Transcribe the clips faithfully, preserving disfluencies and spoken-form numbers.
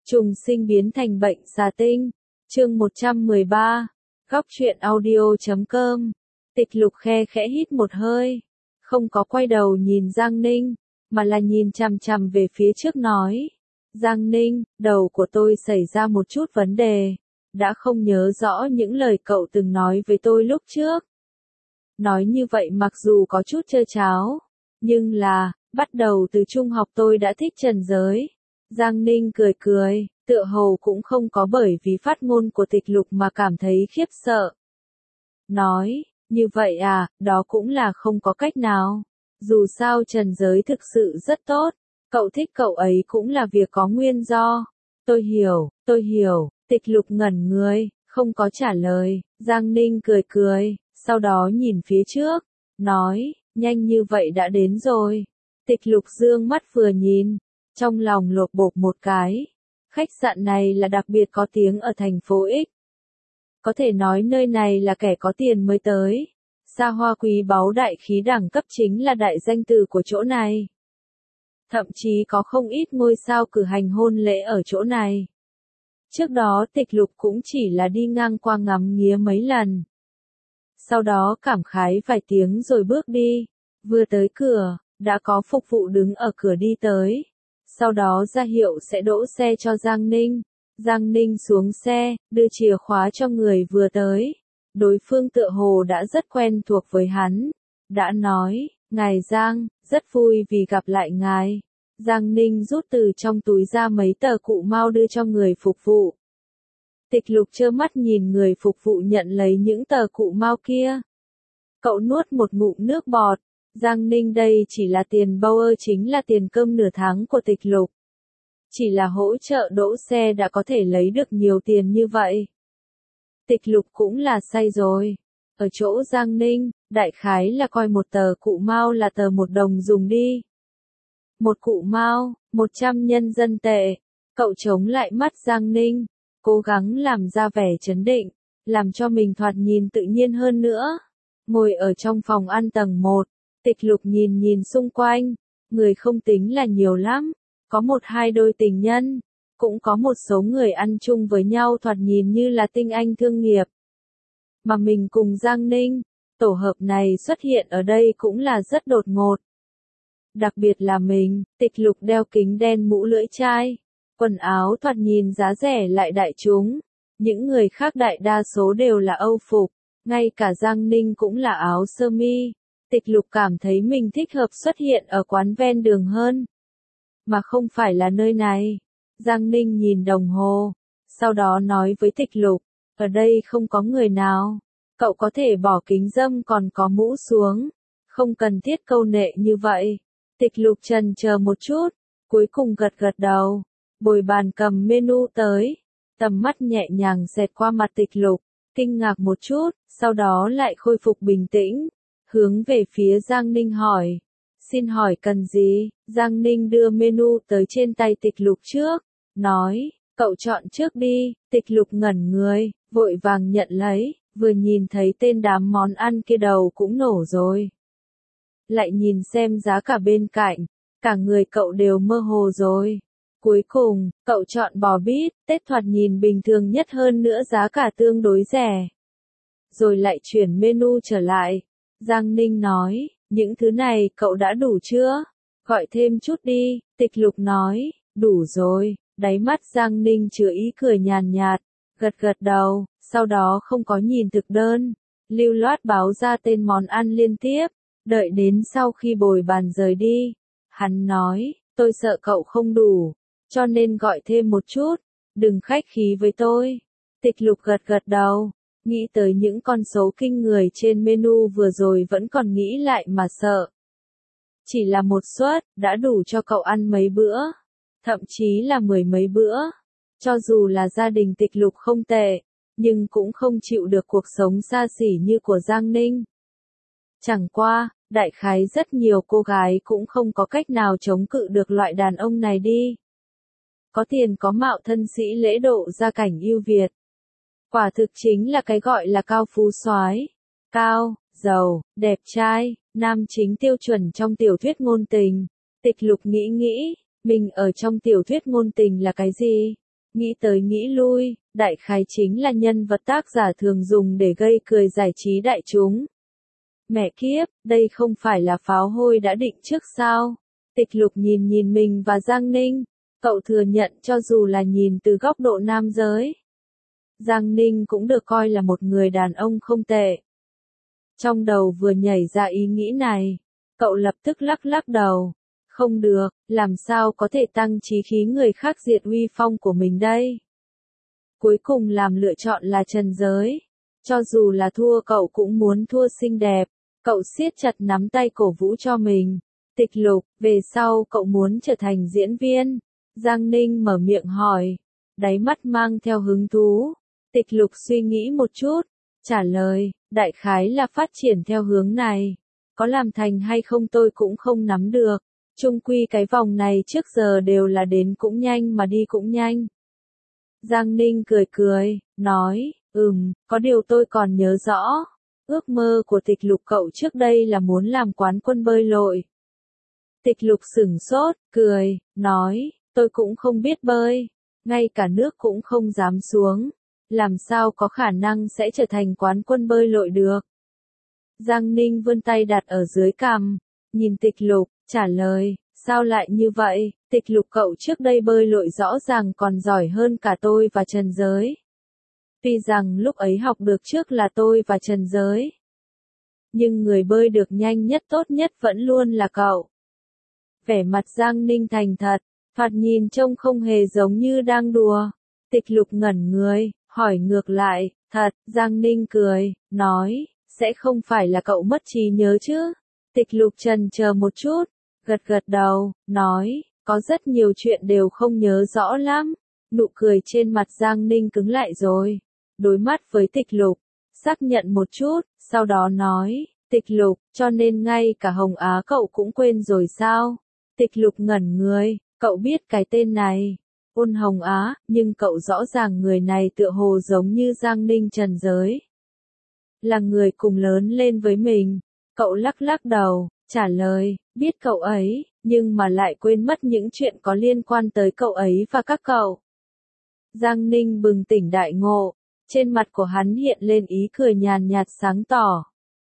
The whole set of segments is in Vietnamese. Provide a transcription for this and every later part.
Trùng sinh biến thành bệnh xà tinh. Chương một trăm mười ba. Góc truyện audio chấm com. Tịch Lục khe khẽ hít một hơi, không có quay đầu nhìn Giang Ninh, mà là nhìn chằm chằm về phía trước nói: Giang Ninh, đầu của tôi xảy ra một chút vấn đề, đã không nhớ rõ những lời cậu từng nói với tôi lúc trước. Nói như vậy mặc dù có chút trơ tráo, nhưng là, bắt đầu từ trung học tôi đã thích trần giới. Giang Ninh cười cười, tựa hồ cũng không có bởi vì phát ngôn của Tịch Lục mà cảm thấy khiếp sợ. Nói, như vậy à, đó cũng là không có cách nào. Dù sao trần giới thực sự rất tốt, cậu thích cậu ấy cũng là việc có nguyên do. Tôi hiểu, tôi hiểu, Tịch Lục ngẩn người, không có trả lời. Giang Ninh cười cười, sau đó nhìn phía trước, nói, nhanh như vậy đã đến rồi. Tịch Lục dương mắt vừa nhìn, trong lòng lột bột một cái. Khách sạn này là đặc biệt có tiếng ở thành phố X. Có thể nói nơi này là kẻ có tiền mới tới. Xa hoa quý báu đại khí đẳng cấp chính là đại danh từ của chỗ này. Thậm chí có không ít ngôi sao cử hành hôn lễ ở chỗ này. Trước đó Tịch Lục cũng chỉ là đi ngang qua ngắm nghía mấy lần. Sau đó cảm khái vài tiếng rồi bước đi. Vừa tới cửa, đã có phục vụ đứng ở cửa đi tới. Sau đó ra hiệu sẽ đỗ xe cho Giang Ninh. Giang Ninh xuống xe, đưa chìa khóa cho người vừa tới. Đối phương tựa hồ đã rất quen thuộc với hắn. Đã nói, ngài Giang, rất vui vì gặp lại ngài. Giang Ninh rút từ trong túi ra mấy tờ cụ mao đưa cho người phục vụ. Tịch Lục trơ mắt nhìn người phục vụ nhận lấy những tờ cụ mao kia. Cậu nuốt một ngụm nước bọt. Giang Ninh đây chỉ là tiền bao ơ chính là tiền cơm nửa tháng của Tịch Lục. Chỉ là hỗ trợ đỗ xe đã có thể lấy được nhiều tiền như vậy. Tịch Lục cũng là say rồi. Ở chỗ Giang Ninh, đại khái là coi một tờ cụ mao là tờ một đồng dùng đi. Một cụ mao, một trăm nhân dân tệ. Cậu chống lại mắt Giang Ninh, cố gắng làm ra vẻ trấn định, làm cho mình thoạt nhìn tự nhiên hơn nữa. Ngồi ở trong phòng ăn tầng một, Tịch Lục nhìn nhìn xung quanh, người không tính là nhiều lắm, có một hai đôi tình nhân, cũng có một số người ăn chung với nhau thoạt nhìn như là tinh anh thương nghiệp. Mà mình cùng Giang Ninh, tổ hợp này xuất hiện ở đây cũng là rất đột ngột. Đặc biệt là mình, Tịch Lục đeo kính đen mũ lưỡi chai, quần áo thoạt nhìn giá rẻ lại đại chúng. Những người khác đại đa số đều là Âu phục, ngay cả Giang Ninh cũng là áo sơ mi. Tịch Lục cảm thấy mình thích hợp xuất hiện ở quán ven đường hơn, mà không phải là nơi này. Giang Ninh nhìn đồng hồ, sau đó nói với Tịch Lục, ở đây không có người nào, cậu có thể bỏ kính râm còn có mũ xuống, không cần thiết câu nệ như vậy. Tịch Lục chần chờ một chút, cuối cùng gật gật đầu. Bồi bàn cầm menu tới, tầm mắt nhẹ nhàng xẹt qua mặt Tịch Lục, kinh ngạc một chút, sau đó lại khôi phục bình tĩnh, hướng về phía Giang Ninh hỏi, xin hỏi cần gì? Giang Ninh đưa menu tới trên tay Tịch Lục trước, nói, cậu chọn trước đi. Tịch Lục ngẩn người, vội vàng nhận lấy, vừa nhìn thấy tên đám món ăn kia đầu cũng nổ rồi. Lại nhìn xem giá cả bên cạnh, cả người cậu đều mơ hồ rồi. Cuối cùng, cậu chọn bò bít, tết thoạt nhìn bình thường nhất hơn nữa giá cả tương đối rẻ. Rồi lại chuyển menu trở lại. Giang Ninh nói, những thứ này cậu đã đủ chưa? Gọi thêm chút đi. Tịch Lục nói, đủ rồi. Đáy mắt Giang Ninh chứa ý cười nhàn nhạt, gật gật đầu, sau đó không có nhìn thực đơn. Lưu loát báo ra tên món ăn liên tiếp, đợi đến sau khi bồi bàn rời đi. Hắn nói, tôi sợ cậu không đủ, cho nên gọi thêm một chút, đừng khách khí với tôi. Tịch Lục gật gật đầu. Nghĩ tới những con số kinh người trên menu vừa rồi vẫn còn nghĩ lại mà sợ. Chỉ là một suất, đã đủ cho cậu ăn mấy bữa, thậm chí là mười mấy bữa. Cho dù là gia đình Tịch Lục không tệ, nhưng cũng không chịu được cuộc sống xa xỉ như của Giang Ninh. Chẳng qua, đại khái rất nhiều cô gái cũng không có cách nào chống cự được loại đàn ông này đi. Có tiền có mạo thân sĩ lễ độ gia cảnh ưu việt. Quả thực chính là cái gọi là cao phú soái, cao, giàu, đẹp trai, nam chính tiêu chuẩn trong tiểu thuyết ngôn tình. Tịch Lục nghĩ nghĩ, mình ở trong tiểu thuyết ngôn tình là cái gì? Nghĩ tới nghĩ lui, đại khái chính là nhân vật tác giả thường dùng để gây cười giải trí đại chúng. Mẹ kiếp, đây không phải là pháo hôi đã định trước sao? Tịch Lục nhìn nhìn mình và Giang Ninh, cậu thừa nhận cho dù là nhìn từ góc độ nam giới, Giang Ninh cũng được coi là một người đàn ông không tệ. Trong đầu vừa nhảy ra ý nghĩ này, cậu lập tức lắc lắc đầu. Không được, làm sao có thể tăng chí khí người khác diệt uy phong của mình đây? Cuối cùng làm lựa chọn là Trần Giới. Cho dù là thua cậu cũng muốn thua xinh đẹp. Cậu siết chặt nắm tay cổ vũ cho mình. Tịch Lục, về sau cậu muốn trở thành diễn viên? Giang Ninh mở miệng hỏi. Đáy mắt mang theo hứng thú. Tịch Lục suy nghĩ một chút. Trả lời, đại khái là phát triển theo hướng này. Có làm thành hay không tôi cũng không nắm được. Chung quy cái vòng này trước giờ đều là đến cũng nhanh mà đi cũng nhanh. Giang Ninh cười cười, nói, ừm, có điều tôi còn nhớ rõ. Ước mơ của Tịch Lục cậu trước đây là muốn làm quán quân bơi lội. Tịch Lục sửng sốt, cười, nói, tôi cũng không biết bơi. Ngay cả nước cũng không dám xuống. Làm sao có khả năng sẽ trở thành quán quân bơi lội được. Giang Ninh vươn tay đặt ở dưới cằm, nhìn Tịch Lục, trả lời, sao lại như vậy, Tịch Lục cậu trước đây bơi lội rõ ràng còn giỏi hơn cả tôi và Trần Giới. Tuy rằng lúc ấy học được trước là tôi và Trần Giới. Nhưng người bơi được nhanh nhất tốt nhất vẫn luôn là cậu. Vẻ mặt Giang Ninh thành thật, thoạt nhìn trông không hề giống như đang đùa. Tịch Lục ngẩn người, hỏi ngược lại, thật, Giang Ninh cười, nói, sẽ không phải là cậu mất trí nhớ chứ? Tịch Lục chần chờ một chút, gật gật đầu, nói, có rất nhiều chuyện đều không nhớ rõ lắm. Nụ cười trên mặt Giang Ninh cứng lại rồi. Đối mắt với Tịch Lục, xác nhận một chút, sau đó nói, Tịch Lục, cho nên ngay cả Hồng Á cậu cũng quên rồi sao? Tịch Lục ngẩn người, cậu biết cái tên này. Ôn Hồng Á, nhưng cậu rõ ràng người này tựa hồ giống như Giang Ninh Trần Giới. Là người cùng lớn lên với mình. Cậu lắc lắc đầu, trả lời, biết cậu ấy, nhưng mà lại quên mất những chuyện có liên quan tới cậu ấy và các cậu. Giang Ninh bừng tỉnh đại ngộ, trên mặt của hắn hiện lên ý cười nhàn nhạt sáng tỏ.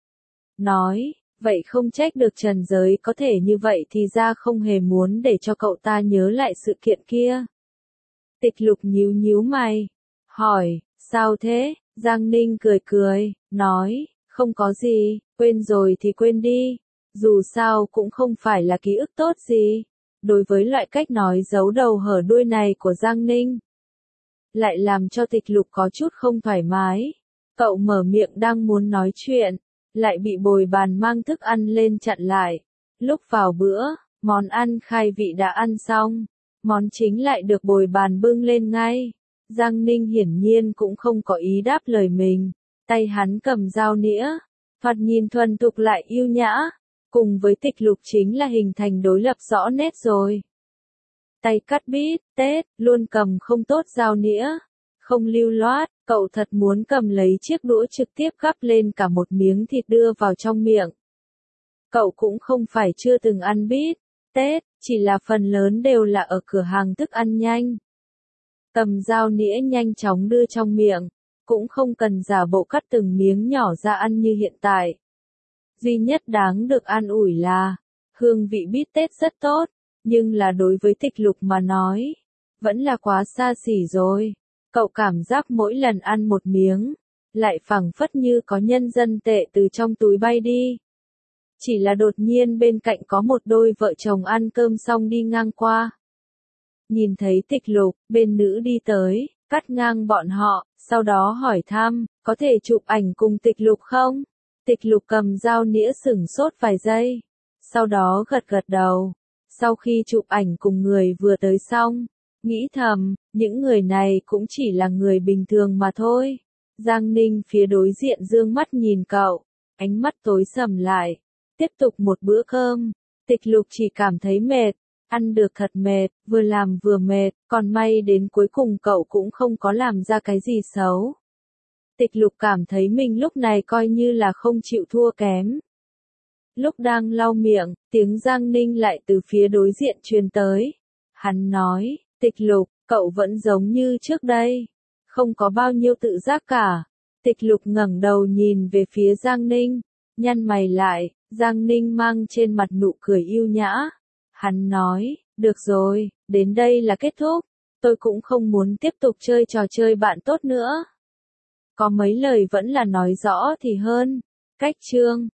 Nói, vậy không trách được Trần Giới có thể như vậy thì ra không hề muốn để cho cậu ta nhớ lại sự kiện kia. Tịch Lục nhíu nhíu mày, hỏi, sao thế? Giang Ninh cười cười, nói, không có gì, quên rồi thì quên đi. Dù sao cũng không phải là ký ức tốt gì. Đối với loại cách nói giấu đầu hở đuôi này của Giang Ninh, lại làm cho Tịch Lục có chút không thoải mái. Cậu mở miệng đang muốn nói chuyện, lại bị bồi bàn mang thức ăn lên chặn lại. Lúc vào bữa, món ăn khai vị đã ăn xong, món chính lại được bồi bàn bưng lên ngay. Giang Ninh hiển nhiên cũng không có ý đáp lời mình, tay hắn cầm dao nĩa, thoạt nhìn thuần thục lại yêu nhã, cùng với Tịch Lục chính là hình thành đối lập rõ nét rồi. Tay cắt bít, tết, luôn cầm không tốt dao nĩa, không lưu loát, cậu thật muốn cầm lấy chiếc đũa trực tiếp gắp lên cả một miếng thịt đưa vào trong miệng. Cậu cũng không phải chưa từng ăn bít, tết, chỉ là phần lớn đều là ở cửa hàng thức ăn nhanh. Cầm dao nĩa nhanh chóng đưa trong miệng, cũng không cần giả bộ cắt từng miếng nhỏ ra ăn như hiện tại. Duy nhất đáng được an ủi là, hương vị bít tết rất tốt, nhưng là đối với Tịch Lục mà nói, vẫn là quá xa xỉ rồi. Cậu cảm giác mỗi lần ăn một miếng, lại phảng phất như có nhân dân tệ từ trong túi bay đi. Chỉ là đột nhiên bên cạnh có một đôi vợ chồng ăn cơm xong đi ngang qua. Nhìn thấy Tịch Lục, bên nữ đi tới, cắt ngang bọn họ, sau đó hỏi thăm, có thể chụp ảnh cùng Tịch Lục không? Tịch Lục cầm dao nĩa sửng sốt vài giây, sau đó gật gật đầu. Sau khi chụp ảnh cùng người vừa tới xong, nghĩ thầm, những người này cũng chỉ là người bình thường mà thôi. Giang Ninh phía đối diện dương mắt nhìn cậu, ánh mắt tối sầm lại. Tiếp tục một bữa cơm, Tịch Lục chỉ cảm thấy mệt, ăn được thật mệt, vừa làm vừa mệt, còn may đến cuối cùng cậu cũng không có làm ra cái gì xấu. Tịch Lục cảm thấy mình lúc này coi như là không chịu thua kém. Lúc đang lau miệng, tiếng Giang Ninh lại từ phía đối diện truyền tới. Hắn nói, Tịch Lục, Cậu vẫn giống như trước đây, không có bao nhiêu tự giác cả. Tịch Lục ngẩng đầu nhìn về phía Giang Ninh, nhăn mày lại, Giang Ninh mang trên mặt nụ cười yêu nhã. Hắn nói, được rồi, đến đây là kết thúc, tôi cũng không muốn tiếp tục chơi trò chơi bạn tốt nữa. Có mấy lời vẫn là nói rõ thì hơn. Cách chương